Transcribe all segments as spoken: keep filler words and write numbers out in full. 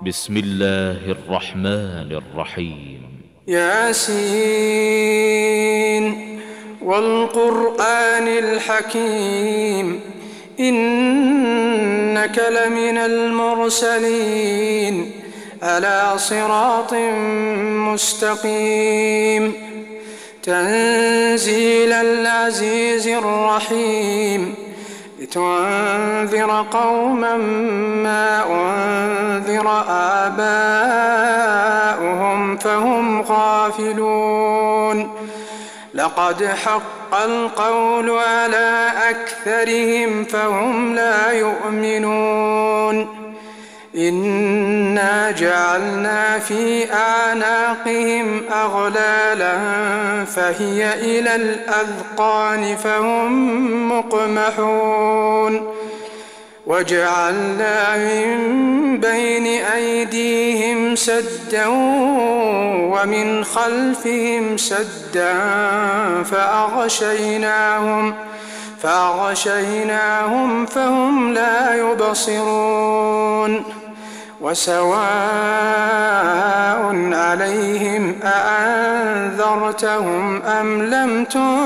بسم الله الرحمن الرحيم. ياسين والقرآن الحكيم إنك لمن المرسلين على صراط مستقيم تنزيل العزيز الرحيم لتنذر قوما ما أنذر آباؤهم فهم غافلون لقد حق القول على أكثرهم فهم لا يؤمنون إنا جعلنا في أعناقهم أغلالا فهي إلى الأذقان فهم مقمحون وجعلنا من بين أيديهم سدا ومن خلفهم سدا فأغشيناهم فأغشيناهم فهم لا يبصرون وسواء عليهم أأنذرتهم أم لم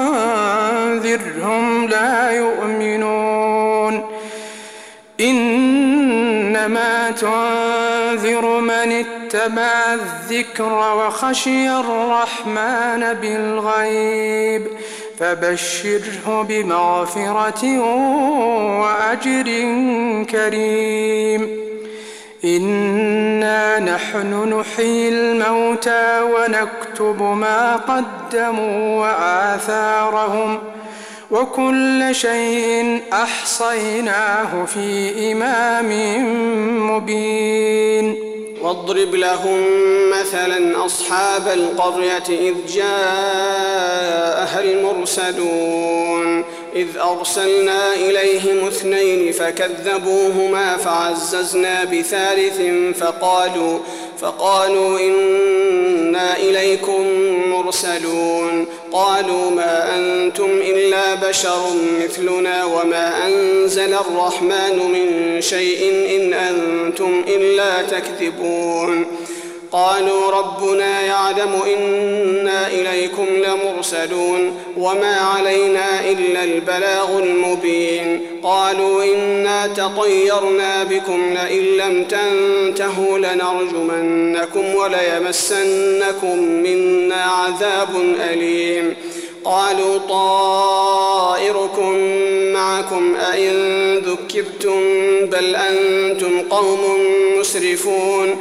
تنذرهم لا يؤمنون إنما تنذر من اتبع الذكر وخشي الرحمن بالغيب فبشره بمغفرة وأجر كريم إنا نحن نحيي الموتى ونكتب ما قدموا وآثارهم وكل شيء أحصيناه في إمام مبين واضرب لهم مثلا أصحاب القرية إذ جاءها المرسلون إذ أرسلنا إليهم اثنين فكذبوهما فعززنا بثالث فقالوا فقالوا إنا إليكم مرسلون قالوا ما أنتم إلا بشر مثلنا وما أنزل الرحمن من شيء إن أنتم إلا تكذبون قالوا ربنا يعلم إنا إليكم لمرسلون وما علينا إلا البلاغ المبين قالوا إنا تطيرنا بكم لئن لم تنتهوا لنرجمنكم وليمسنكم منا عذاب أليم قالوا طائركم معكم أئن ذكرتم بل أنتم قوم مسرفون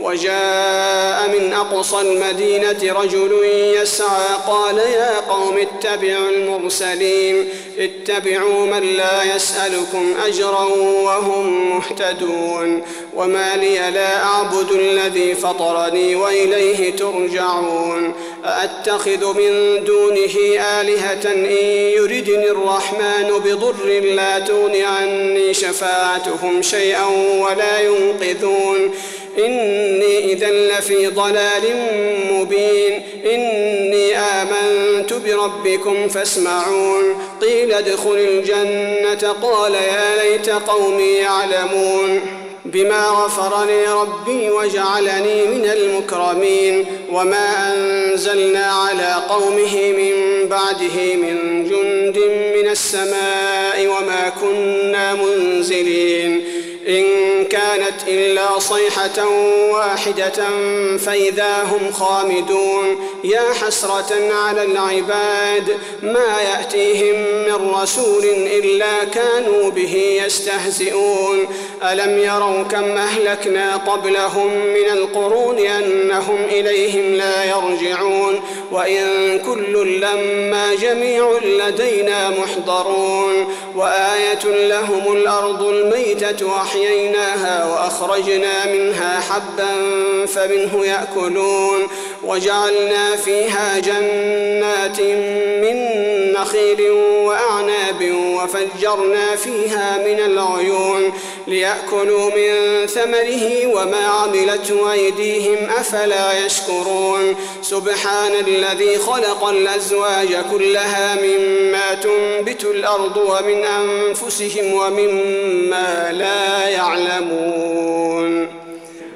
وجاء من أقصى المدينة رجل يسعى قال يا قوم اتبعوا المرسلين اتبعوا من لا يسألكم أجرا وهم مهتدون وما لي لا أعبد الذي فطرني وإليه ترجعون أأتخذ من دونه آلهة إن يردني الرحمن بضر لا تغن عني شفاعتهم شيئا ولا ينقذون إني إذا لفي ضلال مبين إني آمنت بربكم فاسمعون قيل ادخل الجنة قال يا ليت قومي يعلمون بما غفر لي ربي وجعلني من المكرمين وما أنزلنا على قومه من بعده من جند من السماء وما كنا منزلين إن كانت إلا صيحة واحدة فإذا هم خامدون يا حسرة على العباد ما يأتيهم من رسول إلا كانوا به يستهزئون ألم يروا كم أهلكنا قبلهم من القرون أنهم إليهم لا يرجعون وإن كل لما جميع لدينا محضرون وآية لهم الأرض الميتة أحييناها وأخرجنا منها حبا فمنه يأكلون وجعلنا فيها جنات من نخيل وأعناب وفجرنا فيها من العيون ليأكلوا من ثمره وما عملته أيديهم أفلا يشكرون سبحان الذي خلق الأزواج كلها مما تنبت الأرض ومن أنفسهم ومما لا يعلمون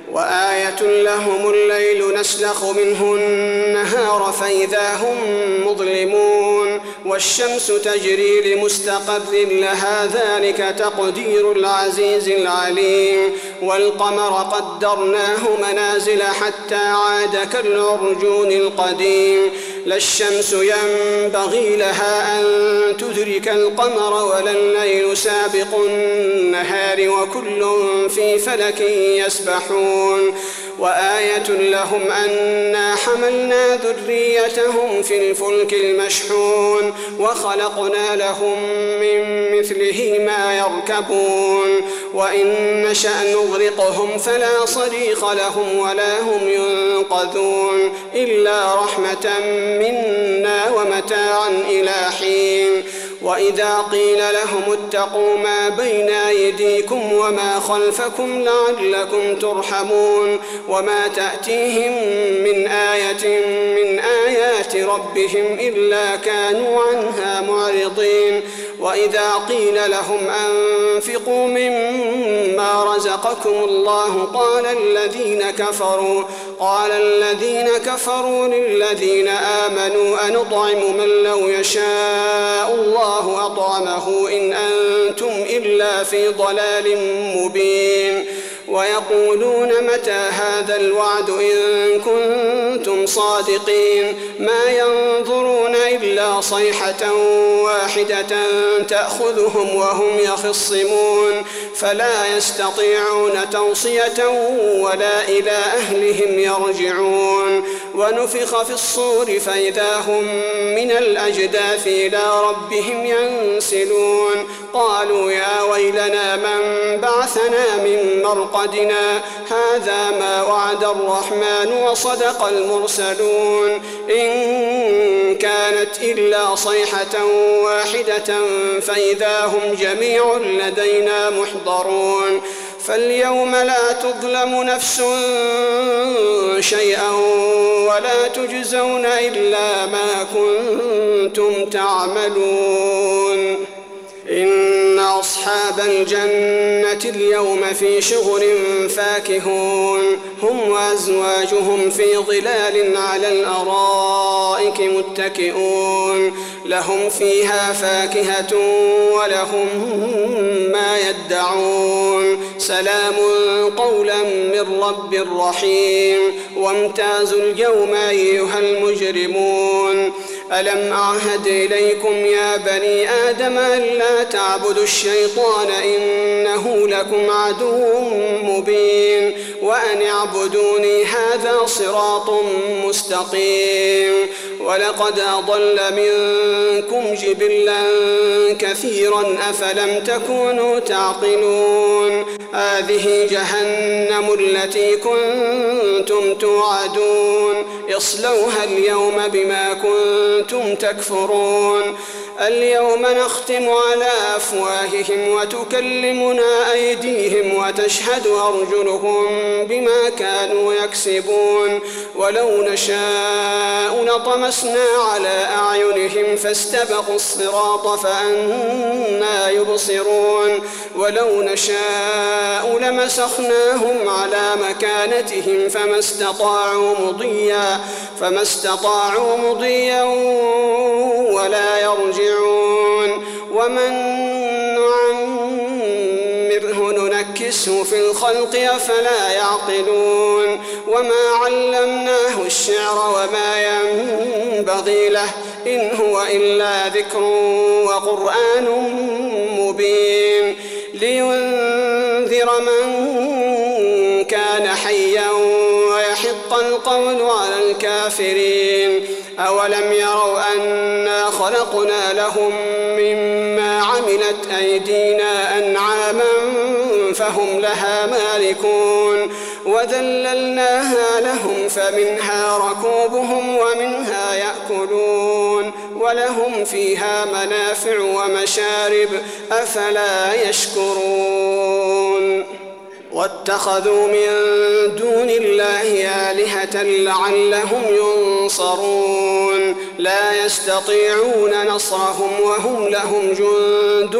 وآية لهم الليل نسلخ منه النهار فإذا هم مظلمون والشمس تجري لمستقر لها ذلك تقدير العزيز العليم والقمر قدرناه منازل حتى عاد كالعرجون القديم لا الشمس ينبغي لها أن تدرك القمر ولا الليل سابق النهار وكل في فلك يسبحون وآية لهم أنا حملنا ذريتهم في الفلك المشحون وخلقنا لهم من مثله ما يركبون وإن نشأ نغرقهم فلا صريخ لهم ولا هم ينقذون إلا رحمة منا ومتاعا إلى حين وإذا قيل لهم اتقوا ما بين أيديكم وما خلفكم لعلكم ترحمون وما تأتيهم من آية من آيات ربهم إلا كانوا عنها معرضين وإذا قيل لهم أنفقوا مما رزقكم الله قال الذين كفروا قال الذين كفروا للذين آمنوا أنطعم من لو يشاء الله أطعمه إن أنتم إلا في ضلال مبين ويقولون متى هذا الوعد إن كنتم صادقين ما ينظرون إلا صيحة واحدة تأخذهم وهم يخصمون فلا يستطيعون توصية ولا إلى أهلهم يرجعون ونفخ في الصور فإذا هم من الأجداث إلى ربهم ينسلون قالوا يا ويلنا من بعثنا من مرقدنا هذا ما وعد الرحمن وصدق المرسلون إن كانت إلا صيحة واحدة فإذا هم جميع لدينا محضرون فاليوم لا تظلم نفس شيئا ولا تجزون إلا ما كنتم تعملون إن أصحاب الجنة اليوم في شغل فاكهون هم وأزواجهم في ظلال على الأرائك متكئون لهم فيها فاكهة ولهم ما يدعون سلام قولا من رب رحيم وامتازوا اليوم أيها المجرمون ألم أعهد إليكم يا بني آدم ألا تعبدوا الشيطان إنه لكم عدو مبين وأن اعبدوني هذا صراط مستقيم ولقد أضل منكم جبلا كثيرا أفلم تكونوا تعقلون هذه جهنم التي كنتم توعدون اصلوها اليوم بما كنتم تكفرون اليوم نختم على أفواههم وتكلمنا أيديهم وتشهد أرجلهم بما كانوا يكسبون ولو نشاء لطمسنا على أعينهم فاستبقوا الصراط فأنى يبصرون ولو نشاء لمسخناهم على مكانتهم فما استطاعوا مضيا فما استطاعوا مضيا ولا يرجعون ومن نعمره ننكسه في الخلق أفلا يعقلون وما علمناه الشعر وما ينبغي له إن هو إلا ذكر وقرآن مبين لينذر من كان حيا ويحق القول على الكافرين أولم يروا أنا خلقنا لهم مما عملت أيدينا أنعاما فهم لها مالكون وذللناها لهم فمنها ركوبهم ومنها يأكلون ولهم فيها منافع ومشارب أفلا يشكرون واتخذوا من دون الله آلهة لعلهم ينصرون لا يستطيعون نصرهم وهم لهم جند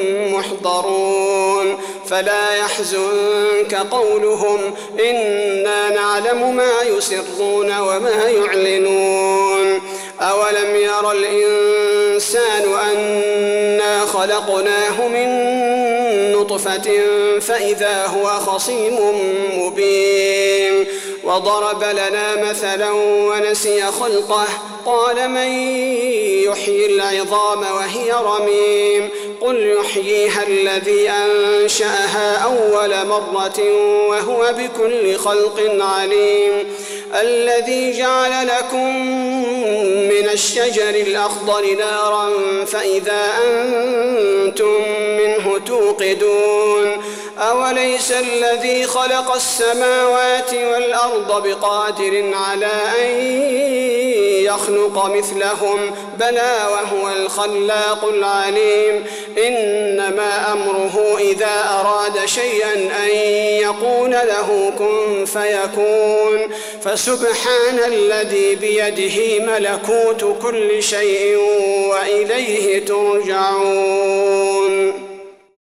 محضرون فلا يحزنك قولهم إنا نعلم ما يسرون وما يعلنون أولم ير الإنسان أنا خلقناه من نطفة فإذا هو خصيم مبين وضرب لنا مثلا ونسي خلقه قال من يحيي العظام وهي رميم قل يحييها الذي أنشأها أول مرة وهو بكل خلق عليم الذي جعل لكم من الشجر الأخضر نارا فإذا أنتم منه توقدون أوليس الذي خلق السماوات والأرض بقادر على أن يخلق مثلهم بلى وهو الخلاق العليم إنما أمره إذا أراد شيئا أن يقول له كن فيكون فسبحان الذي بيده ملكوت كل شيء وإليه ترجعون.